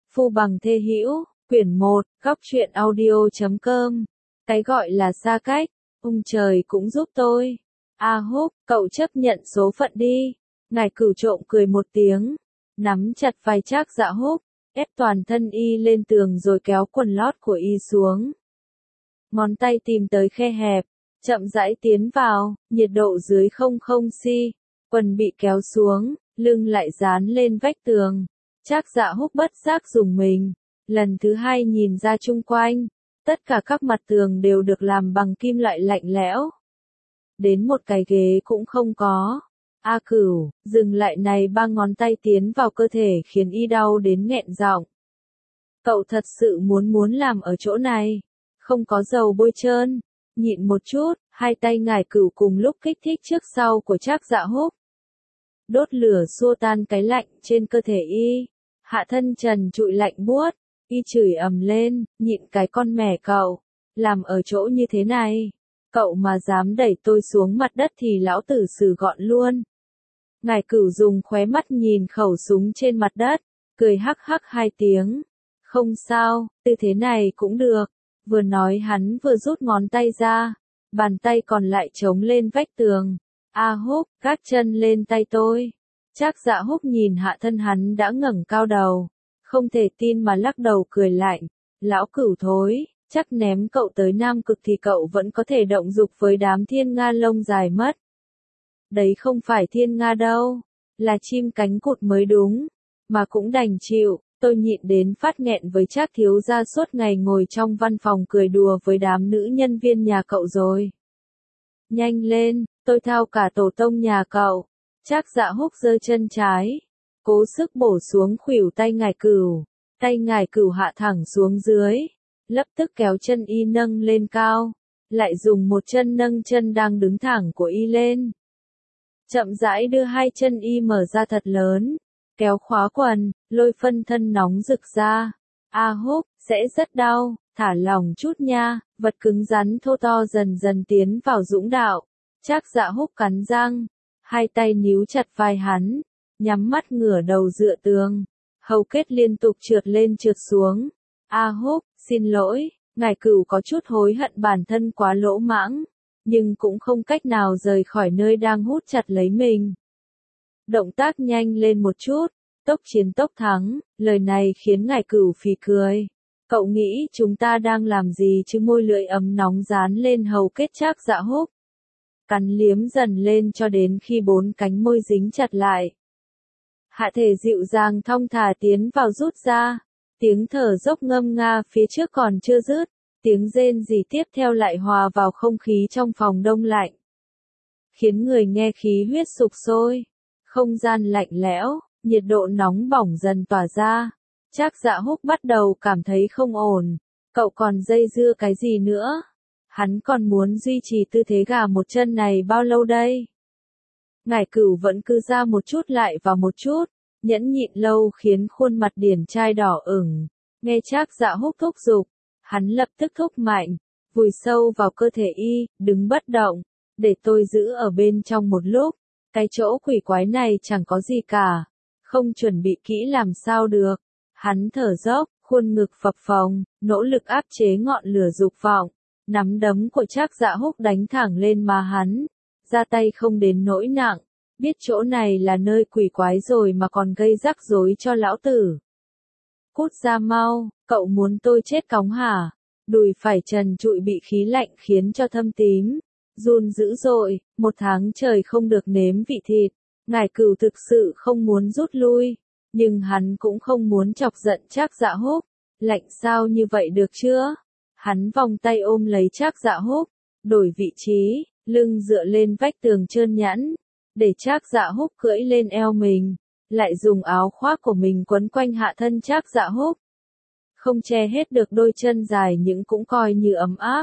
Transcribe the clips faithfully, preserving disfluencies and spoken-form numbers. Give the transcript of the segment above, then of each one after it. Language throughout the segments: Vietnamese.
Phu Bằng Thê Hữu, quyển một, góc truyện audio chấm com. Cái gọi là xa cách, ông trời cũng giúp tôi. A Húc, cậu chấp nhận số phận đi. Ngải Cửu trộm cười một tiếng, nắm chặt vai Trác Dạ Húc, ép toàn thân y lên tường rồi kéo quần lót của y xuống. Ngón tay tìm tới khe hẹp, chậm rãi tiến vào, nhiệt độ dưới không không C, quần bị kéo xuống, lưng lại dán lên vách tường. Trác Dạ Húc bất giác rùng mình, lần thứ hai nhìn ra chung quanh, tất cả các mặt tường đều được làm bằng kim loại lạnh lẽo. Đến một cái ghế cũng không có. A Cửu, dừng lại này, ba ngón tay tiến vào cơ thể khiến y đau đến nghẹn giọng. Cậu thật sự muốn muốn làm ở chỗ này, không có dầu bôi trơn, nhịn một chút, hai tay Ngải Cửu cùng lúc kích thích trước sau của Trác Dạ Húc. Đốt lửa xua tan cái lạnh trên cơ thể y, hạ thân trần trụi lạnh buốt, y chửi ầm lên, nhịn cái con mẹ cậu, làm ở chỗ như thế này, cậu mà dám đẩy tôi xuống mặt đất thì lão tử xử gọn luôn. Ngải Cửu dùng khóe mắt nhìn khẩu súng trên mặt đất, cười hắc hắc hai tiếng. Không sao, tư thế này cũng được. Vừa nói hắn vừa rút ngón tay ra, bàn tay còn lại chống lên vách tường. A Húc, gác chân lên tay tôi. Trác Dạ Húc nhìn hạ thân hắn đã ngẩng cao đầu, không thể tin mà lắc đầu cười lạnh. Lão Cửu thối, chắc ném cậu tới Nam Cực thì cậu vẫn có thể động dục với đám thiên nga lông dài mất. Đấy không phải thiên nga đâu, là chim cánh cụt mới đúng, mà cũng đành chịu. Tôi nhịn đến phát nghẹn với Trác thiếu gia suốt ngày ngồi trong văn phòng cười đùa với đám nữ nhân viên nhà cậu rồi. Nhanh lên, tôi thao cả tổ tông nhà cậu. Trác Dạ Húc giơ chân trái, cố sức bổ xuống khuỷu tay Ngải Cửu. Tay Ngải Cửu hạ thẳng xuống dưới, lập tức kéo chân y nâng lên cao, lại dùng một chân nâng chân đang đứng thẳng của y lên. Chậm rãi đưa hai chân y mở ra thật lớn, kéo khóa quần, lôi phân thân nóng rực ra. A Húc, sẽ rất đau, thả lỏng chút nha. Vật cứng rắn thô to dần dần tiến vào dũng đạo. Trác Dạ Húc cắn răng, hai tay níu chặt vai hắn, nhắm mắt ngửa đầu dựa tường, hầu kết liên tục trượt lên trượt xuống. A Húc, xin lỗi. Ngải Cửu có chút hối hận bản thân quá lỗ mãng, nhưng cũng không cách nào rời khỏi nơi đang hút chặt lấy mình. Động tác nhanh lên một chút, tốc chiến tốc thắng, lời này khiến Ngải Cửu phì cười. Cậu nghĩ chúng ta đang làm gì chứ? Môi lưỡi ấm nóng dán lên hầu kết Trác Dạ Húc, cắn liếm dần lên cho đến khi bốn cánh môi dính chặt lại. Hạ thể dịu dàng thong thả tiến vào rút ra, tiếng thở dốc ngâm nga phía trước còn chưa dứt, tiếng rên rỉ tiếp theo lại hòa vào không khí trong phòng đông lạnh, khiến người nghe khí huyết sục sôi. Không gian lạnh lẽo, nhiệt độ nóng bỏng dần tỏa ra. Trác Dạ Húc bắt đầu cảm thấy không ổn. Cậu còn dây dưa cái gì nữa? Hắn còn muốn duy trì tư thế gà một chân này bao lâu đây? Ngải Cửu vẫn cứ ra một chút lại vào một chút, nhẫn nhịn lâu khiến khuôn mặt điển trai đỏ ửng. Nghe Trác Dạ Húc thúc giục, hắn lập tức thúc mạnh, vùi sâu vào cơ thể y, đứng bất động, để tôi giữ ở bên trong một lúc. Cái chỗ quỷ quái này chẳng có gì cả, không chuẩn bị kỹ làm sao được. Hắn thở dốc, khuôn ngực phập phồng, nỗ lực áp chế ngọn lửa dục vọng. Nắm đấm của Trác Dạ Húc đánh thẳng lên má hắn, ra tay không đến nỗi nặng, biết chỗ này là nơi quỷ quái rồi mà còn gây rắc rối cho lão tử. Cút ra mau, cậu muốn tôi chết cóng hả? Đùi phải trần trụi bị khí lạnh khiến cho thâm tím, run dữ dội, một tháng trời không được nếm vị thịt. Ngải Cửu thực sự không muốn rút lui, nhưng hắn cũng không muốn chọc giận Trác Dạ Húc. Lạnh sao như vậy được chưa? Hắn vòng tay ôm lấy Trác Dạ Húc, đổi vị trí, lưng dựa lên vách tường trơn nhẵn, để Trác Dạ Húc cưỡi lên eo mình, lại dùng áo khoác của mình quấn quanh hạ thân Trác Dạ Húc. Không che hết được đôi chân dài nhưng cũng coi như ấm áp.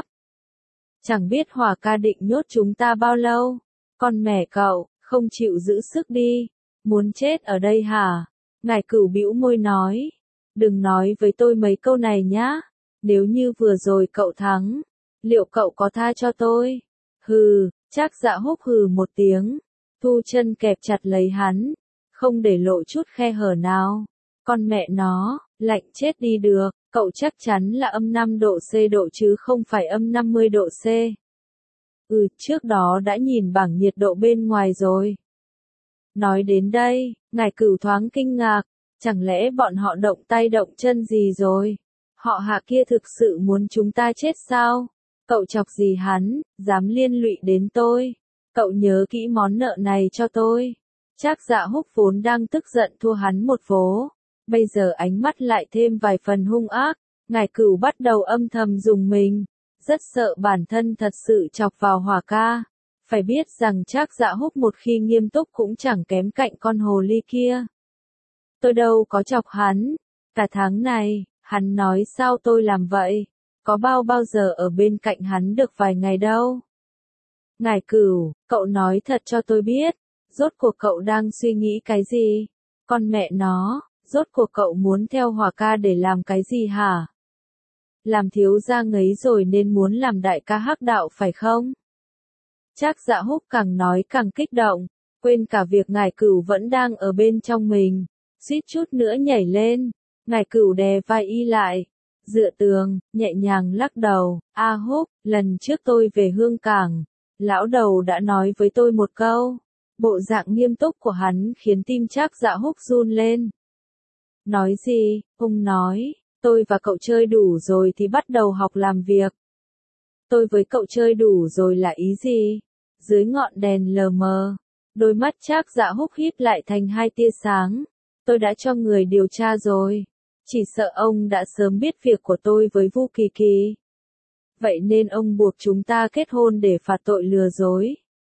Chẳng biết Hỏa ca định nhốt chúng ta bao lâu? Con mẹ cậu, không chịu giữ sức đi, muốn chết ở đây hả? Ngải Cửu bĩu môi nói, đừng nói với tôi mấy câu này nhá. Nếu như vừa rồi cậu thắng, liệu cậu có tha cho tôi? Hừ, Trác Dạ Húc hừ một tiếng, thu chân kẹp chặt lấy hắn, không để lộ chút khe hở nào. Con mẹ nó, Lạnh chết đi được, cậu chắc chắn là âm năm độ C độ chứ không phải âm năm mươi độ C. Ừ, trước đó đã nhìn bảng nhiệt độ bên ngoài rồi. Nói đến đây, ngài Cửu thoáng kinh ngạc, chẳng lẽ bọn họ động tay động chân gì rồi? Họ Hạ kia thực sự muốn chúng ta chết sao? Cậu chọc gì hắn, dám liên lụy đến tôi? Cậu nhớ kỹ món nợ này cho tôi. Trác Dạ Húc vốn đang tức giận thua hắn một vố, bây giờ ánh mắt lại thêm vài phần hung ác, ngài Cửu bắt đầu âm thầm dùng mình, rất sợ bản thân thật sự chọc vào Hỏa ca. Phải biết rằng Trác Dạ Húc một khi nghiêm túc cũng chẳng kém cạnh con hồ ly kia. Tôi đâu có chọc hắn, cả tháng này, hắn nói sao tôi làm vậy, có bao bao giờ ở bên cạnh hắn được vài ngày đâu. Ngài Cửu, cậu nói thật cho tôi biết, rốt cuộc cậu đang suy nghĩ cái gì? Con mẹ nó, rốt cuộc cậu muốn theo Hỏa ca để làm cái gì hả? Làm thiếu gia ngấy rồi nên muốn làm đại ca hắc đạo phải không? Trác Dạ Húc càng nói càng kích động, quên cả việc ngài Cửu vẫn đang ở bên trong mình, suýt chút nữa nhảy lên. Ngài Cửu đè vai y lại, dựa tường, nhẹ nhàng lắc đầu. A Húc, lần trước tôi về Hương Cảng, lão đầu đã nói với tôi một câu. Bộ dạng nghiêm túc của hắn khiến tim Trác Dạ Húc run lên. Nói gì? Ông nói, tôi và cậu chơi đủ rồi thì bắt đầu học làm việc. Tôi với cậu chơi đủ rồi là ý gì? Dưới ngọn đèn lờ mờ, đôi mắt Trác Dạ Húc híp lại thành hai tia sáng. Tôi đã cho người điều tra rồi. Chỉ sợ ông đã sớm biết việc của tôi với Vu Kỳ Kỳ. Vậy nên ông buộc chúng ta kết hôn để phạt tội lừa dối.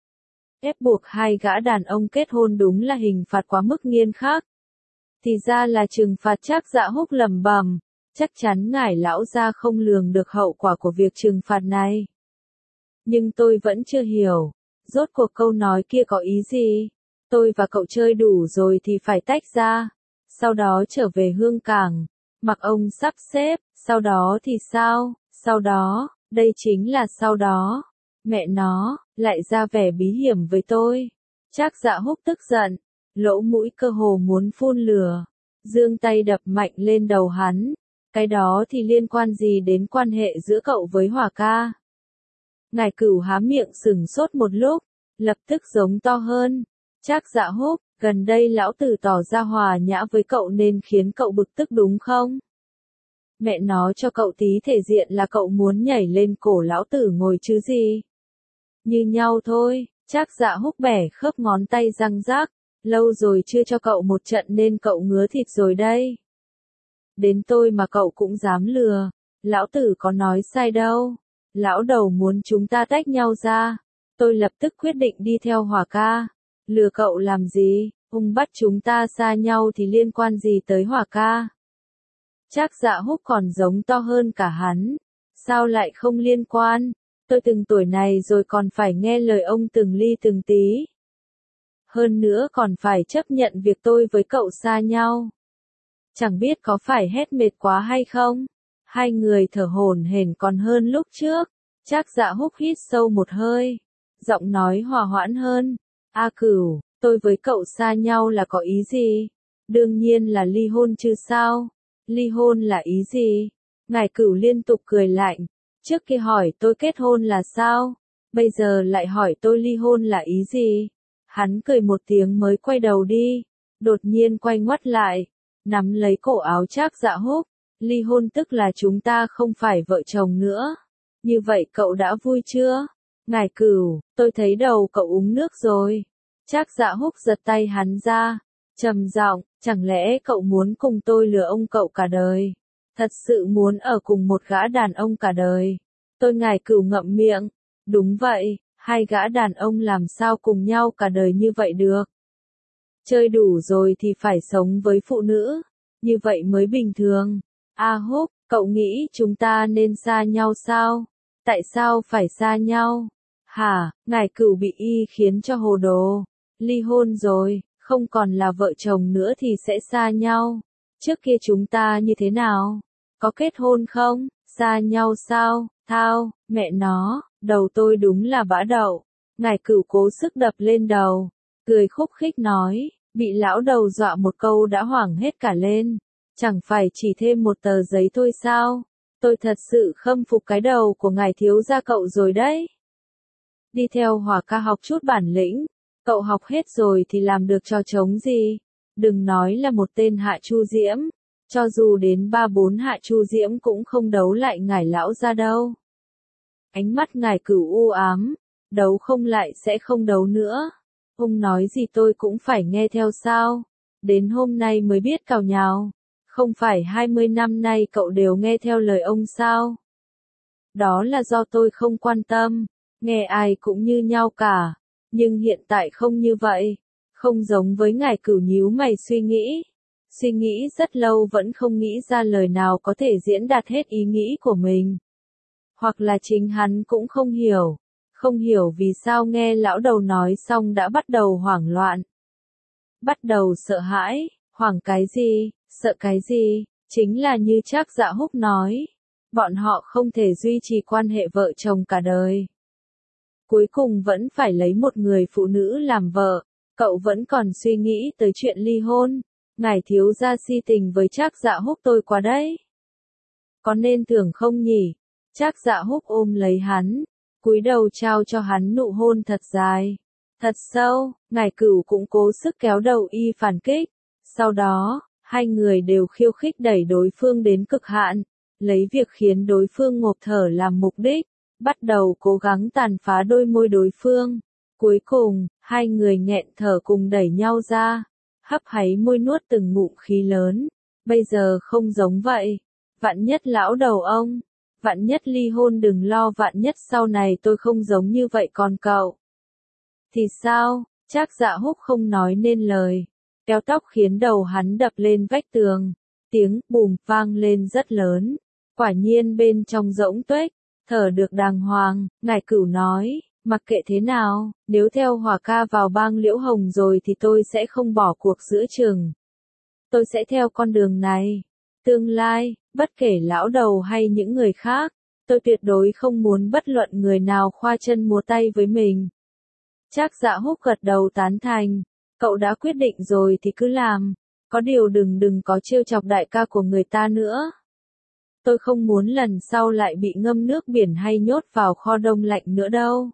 Ép buộc hai gã đàn ông kết hôn đúng là hình phạt quá mức nghiêm khắc. Thì ra là trừng phạt. Trác Dạ Húc lẩm bẩm, chắc chắn ngài lão gia không lường được hậu quả của việc trừng phạt này. Nhưng tôi vẫn chưa hiểu, rốt cuộc câu nói kia có ý gì? Tôi và cậu chơi đủ rồi thì phải tách ra, sau đó trở về Hương Cảng, mặc ông sắp xếp, sau đó thì sao? Sau đó, đây chính là sau đó. Mẹ nó, lại ra vẻ bí hiểm với tôi. Trác Dạ Húc tức giận, lỗ mũi cơ hồ muốn phun lửa, giương tay đập mạnh lên đầu hắn. Cái đó thì liên quan gì đến quan hệ giữa cậu với Hỏa ca? Ngài Cửu há miệng sửng sốt một lúc, lập tức giống to hơn. Trác Dạ Húc, gần đây lão tử tỏ ra hòa nhã với cậu nên khiến cậu bực tức đúng không? Mẹ nói cho cậu tí thể diện là cậu muốn nhảy lên cổ lão tử ngồi chứ gì? Như nhau thôi. Trác Dạ Húc bẻ khớp ngón tay răng rác, lâu rồi chưa cho cậu một trận nên cậu ngứa thịt rồi đây. Đến tôi mà cậu cũng dám lừa, lão tử có nói sai đâu. Lão đầu muốn chúng ta tách nhau ra, tôi lập tức quyết định đi theo Hỏa ca. Lừa cậu làm gì, ông bắt chúng ta xa nhau thì liên quan gì tới Hỏa ca? Trác Dạ Húc còn giống to hơn cả hắn. Sao lại không liên quan? Tôi từng tuổi này rồi còn phải nghe lời ông từng ly từng tí. Hơn nữa còn phải chấp nhận việc tôi với cậu xa nhau. Chẳng biết có phải hét mệt quá hay không? Hai người thở hổn hển còn hơn lúc trước. Trác Dạ Húc hít sâu một hơi, giọng nói hòa hoãn hơn. A Cửu, tôi với cậu xa nhau là có ý gì? Đương nhiên là ly hôn chứ sao? Ly hôn là ý gì? Ngài Cửu liên tục cười lạnh. Trước kia hỏi tôi kết hôn là sao? Bây giờ lại hỏi tôi ly hôn là ý gì? Hắn cười một tiếng mới quay đầu đi. Đột nhiên quay ngoắt lại, nắm lấy cổ áo Trác Dạ Húc. Ly hôn tức là chúng ta không phải vợ chồng nữa. Như vậy cậu đã vui chưa? Ngài Cửu, tôi thấy đầu cậu uống nước rồi. Trác Dạ Húc giật tay hắn ra, trầm giọng, chẳng lẽ cậu muốn cùng tôi lừa ông cậu cả đời? Thật sự muốn ở cùng một gã đàn ông cả đời? Tôi Ngài Cửu ngậm miệng. Đúng vậy, hai gã đàn ông làm sao cùng nhau cả đời như vậy được? Chơi đủ rồi thì phải sống với phụ nữ, như vậy mới bình thường. A Húc, cậu nghĩ chúng ta nên xa nhau sao? Tại sao phải xa nhau? Hả, Ngài Cửu bị y khiến cho hồ đồ. Ly hôn rồi, không còn là vợ chồng nữa thì sẽ xa nhau. Trước kia chúng ta như thế nào? Có kết hôn không? Xa nhau sao? Thao, mẹ nó, đầu tôi đúng là bã đậu. Ngài Cửu cố sức đập lên đầu, cười khúc khích nói, bị lão đầu dọa một câu đã hoảng hết cả lên. Chẳng phải chỉ thêm một tờ giấy thôi sao? Tôi thật sự khâm phục cái đầu của ngài thiếu gia cậu rồi đấy. Đi theo Hỏa ca học chút bản lĩnh, cậu học hết rồi thì làm được trò trống gì? Đừng nói là một tên Hạ Chu Diễm, cho dù đến ba bốn Hạ Chu Diễm cũng không đấu lại ngài lão gia đâu. Ánh mắt ngài Cửu u ám, đấu không lại sẽ không đấu nữa. Ông nói gì tôi cũng phải nghe theo sao? Đến hôm nay mới biết cào nhào. Không phải hai mươi năm nay cậu đều nghe theo lời ông sao? Đó là do tôi không quan tâm, nghe ai cũng như nhau cả. Nhưng hiện tại không như vậy, không giống với ngài Cửu nhíu mày suy nghĩ. Suy nghĩ rất lâu vẫn không nghĩ ra lời nào có thể diễn đạt hết ý nghĩ của mình. Hoặc là chính hắn cũng không hiểu, không hiểu vì sao nghe lão đầu nói xong đã bắt đầu hoảng loạn. Bắt đầu sợ hãi, hoảng cái gì, sợ cái gì, chính là như Trác Dạ Húc nói. Bọn họ không thể duy trì quan hệ vợ chồng cả đời. Cuối cùng vẫn phải lấy một người phụ nữ làm vợ, cậu vẫn còn suy nghĩ tới chuyện ly hôn. Ngài thiếu gia si tình với Trác Dạ Húc tôi quá đấy. Có nên thưởng không nhỉ? Trác Dạ Húc ôm lấy hắn, cúi đầu trao cho hắn nụ hôn thật dài, thật sâu. Ngài Cửu cũng cố sức kéo đầu y phản kích. Sau đó, hai người đều khiêu khích đẩy đối phương đến cực hạn, lấy việc khiến đối phương ngộp thở làm mục đích, bắt đầu cố gắng tàn phá đôi môi đối phương. Cuối cùng, hai người nghẹn thở cùng đẩy nhau ra, hấp háy môi nuốt từng ngụm khí lớn. Bây giờ không giống vậy. Vạn nhất lão đầu ông, vạn nhất ly hôn đừng lo, vạn nhất sau này tôi không giống như vậy còn cậu. Thì sao? Trác Dạ Húc không nói nên lời, kéo tóc khiến đầu hắn đập lên vách tường. Tiếng bùm vang lên rất lớn. Quả nhiên bên trong rỗng tuếch, thở được đàng hoàng. Ngài Cửu nói, mặc kệ thế nào, nếu theo Hỏa ca vào bang Liễu Hồng rồi thì tôi sẽ không bỏ cuộc giữa chừng. Tôi sẽ theo con đường này. Tương lai, bất kể lão đầu hay những người khác, tôi tuyệt đối không muốn bất luận người nào khoa chân múa tay với mình. Trác Dạ Húc gật đầu tán thành. Cậu đã quyết định rồi thì cứ làm. Có điều đừng đừng có trêu chọc đại ca của người ta nữa. Tôi không muốn lần sau lại bị ngâm nước biển hay nhốt vào kho đông lạnh nữa đâu.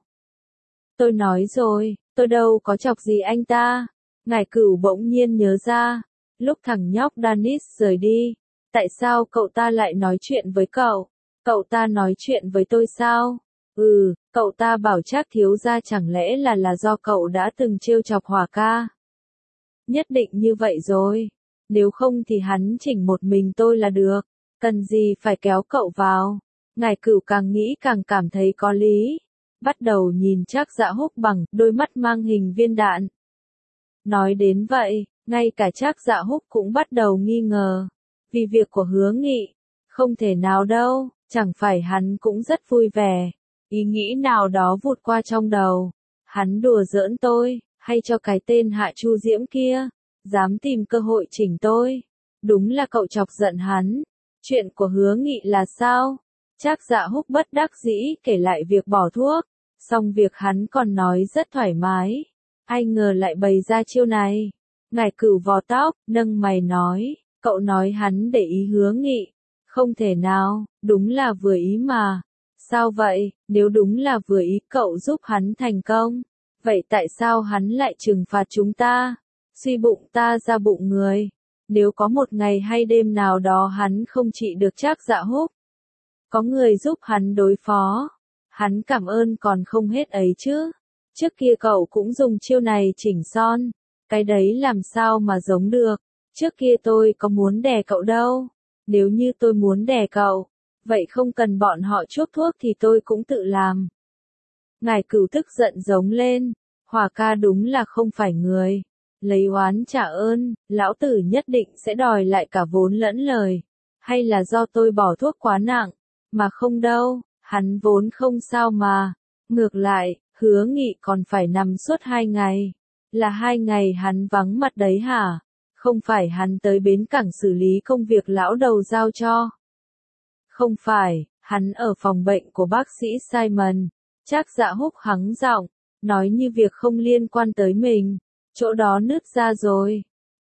Tôi nói rồi, tôi đâu có chọc gì anh ta. Ngài Cửu bỗng nhiên nhớ ra, lúc thằng nhóc Danis rời đi, tại sao cậu ta lại nói chuyện với cậu? Cậu ta nói chuyện với tôi sao? Ừ, cậu ta bảo Trác thiếu gia chẳng lẽ là là do cậu đã từng trêu chọc Hỏa ca? Nhất định như vậy rồi. Nếu không thì hắn chỉnh một mình tôi là được. Cần gì phải kéo cậu vào? Ngài Cửu càng nghĩ càng cảm thấy có lý. Bắt đầu nhìn Trác Dạ Húc bằng đôi mắt mang hình viên đạn. Nói đến vậy, ngay cả Trác Dạ Húc cũng bắt đầu nghi ngờ. Vì việc của Hứa Nghị, không thể nào đâu, chẳng phải hắn cũng rất vui vẻ. Ý nghĩ nào đó vụt qua trong đầu. Hắn đùa giỡn tôi, hay cho cái tên Hạ Chu Diễm kia, dám tìm cơ hội chỉnh tôi. Đúng là cậu chọc giận hắn. Chuyện của Hứa Nghị là sao? Trác Dạ Húc bất đắc dĩ kể lại việc bỏ thuốc, xong việc hắn còn nói rất thoải mái. Ai ngờ lại bày ra chiêu này. Ngài Cửu vò tóc, nâng mày nói, cậu nói hắn để ý Hứa Nghị. Không thể nào, đúng là vừa ý mà. Sao vậy, nếu đúng là vừa ý cậu giúp hắn thành công, vậy tại sao hắn lại trừng phạt chúng ta? Suy bụng ta ra bụng người. Nếu có một ngày hay đêm nào đó hắn không trị được Trác Dạ Húc, có người giúp hắn đối phó, hắn cảm ơn còn không hết ấy chứ. Trước kia cậu cũng dùng chiêu này chỉnh son, cái đấy làm sao mà giống được. Trước kia tôi có muốn đè cậu đâu. Nếu như tôi muốn đè cậu, vậy không cần bọn họ chuốc thuốc thì tôi cũng tự làm. Ngài Cửu tức giận giống lên, Hỏa ca đúng là không phải người. Lấy oán trả ơn, lão tử nhất định sẽ đòi lại cả vốn lẫn lời. Hay là do tôi bỏ thuốc quá nặng, mà không đâu, hắn vốn không sao mà. Ngược lại, Hứa Nghị còn phải nằm suốt hai ngày. Là hai ngày hắn vắng mặt đấy hả? Không phải hắn tới bến cảng xử lý công việc lão đầu giao cho. Không phải, hắn ở phòng bệnh của bác sĩ Simon. Trác Dạ Húc hắng giọng, nói như việc không liên quan tới mình. Chỗ đó nứt ra rồi.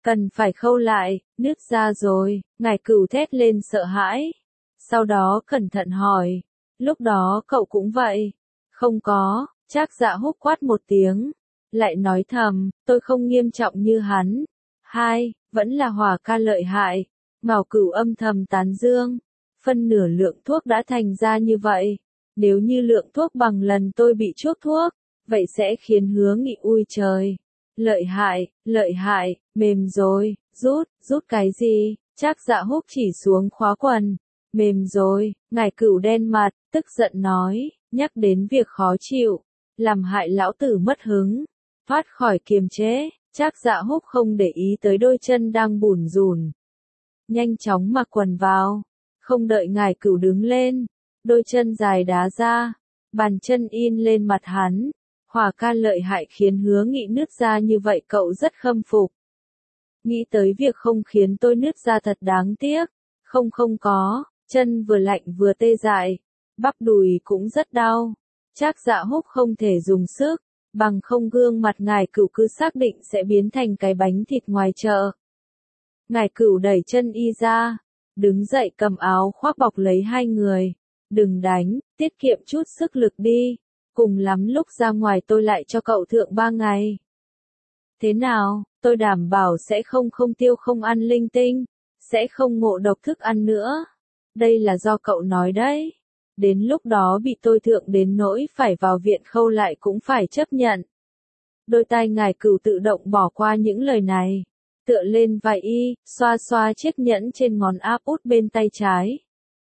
Cần phải khâu lại, nứt ra rồi, ngải cửu thét lên sợ hãi. Sau đó cẩn thận hỏi, lúc đó cậu cũng vậy. Không có, Trác Dạ Húc quát một tiếng, lại nói thầm, tôi không nghiêm trọng như hắn. Hai, vẫn là Hỏa ca lợi hại. Ngao Cửu âm thầm tán dương, phân nửa lượng thuốc đã thành ra như vậy. Nếu như lượng thuốc bằng lần tôi bị chuốc thuốc, vậy sẽ khiến Hứa Nghị ui trời. Lợi hại, lợi hại, mềm rồi, rút, rút cái gì? Trác Dạ Húc chỉ xuống khóa quần. Mềm rồi, ngải cửu đen mặt, tức giận nói, nhắc đến việc khó chịu, làm hại lão tử mất hứng. Thoát khỏi kiềm chế, Trác Dạ Húc không để ý tới đôi chân đang bủn rủn. Nhanh chóng mặc quần vào, không đợi ngải cửu đứng lên, đôi chân dài đá ra, bàn chân in lên mặt hắn. Hỏa ca lợi hại khiến Hứa Nghị nứt ra như vậy cậu rất khâm phục. Nghĩ tới việc không khiến tôi nứt ra thật đáng tiếc. Không không có, chân vừa lạnh vừa tê dại, bắp đùi cũng rất đau. Trác Dạ Húc không thể dùng sức, bằng không gương mặt ngải cửu cứ xác định sẽ biến thành cái bánh thịt ngoài chợ. Ngải cửu đẩy chân y ra, đứng dậy cầm áo khoác bọc lấy hai người. Đừng đánh, tiết kiệm chút sức lực đi. Cùng lắm lúc ra ngoài tôi lại cho cậu thượng ba ngày. Thế nào, tôi đảm bảo sẽ không không tiêu không ăn linh tinh, sẽ không ngộ độc thức ăn nữa. Đây là do cậu nói đấy. Đến lúc đó bị tôi thượng đến nỗi phải vào viện khâu lại cũng phải chấp nhận. Đôi tai ngải cửu tự động bỏ qua những lời này. Tựa lên vai y, xoa xoa chiếc nhẫn trên ngón áp út bên tay trái.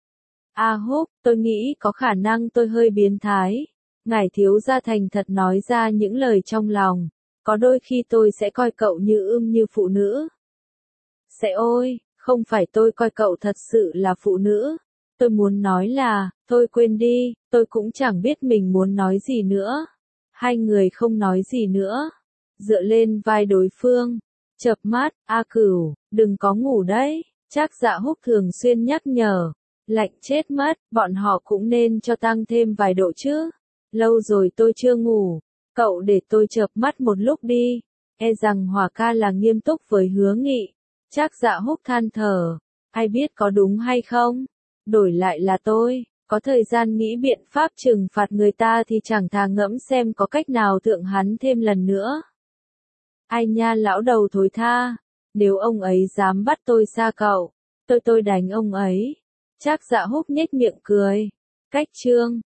A Húc, tôi nghĩ có khả năng tôi hơi biến thái. Ngải thiếu gia thành thật nói ra những lời trong lòng. Có đôi khi tôi sẽ coi cậu như ươm như phụ nữ. Sẽ ôi, không phải tôi coi cậu thật sự là phụ nữ. Tôi muốn nói là, thôi quên đi, tôi cũng chẳng biết mình muốn nói gì nữa. Hai người không nói gì nữa. Dựa lên vai đối phương. Chợp mắt, A Cửu, đừng có ngủ đấy. Trác Dạ Húc thường xuyên nhắc nhở. Lạnh chết mất, bọn họ cũng nên cho tăng thêm vài độ chứ. Lâu rồi tôi chưa ngủ. Cậu để tôi chợp mắt một lúc đi. E rằng Hỏa ca là nghiêm túc với Hứa Nghị. Trác Dạ Húc than thở. Ai biết có đúng hay không? Đổi lại là tôi, có thời gian nghĩ biện pháp trừng phạt người ta thì chẳng thà ngẫm xem có cách nào thượng hắn thêm lần nữa. Ai nha lão đầu thối tha. Nếu ông ấy dám bắt tôi xa cậu, tôi tôi đánh ông ấy. Trác Dạ Húc nhếch miệng cười. Cách chương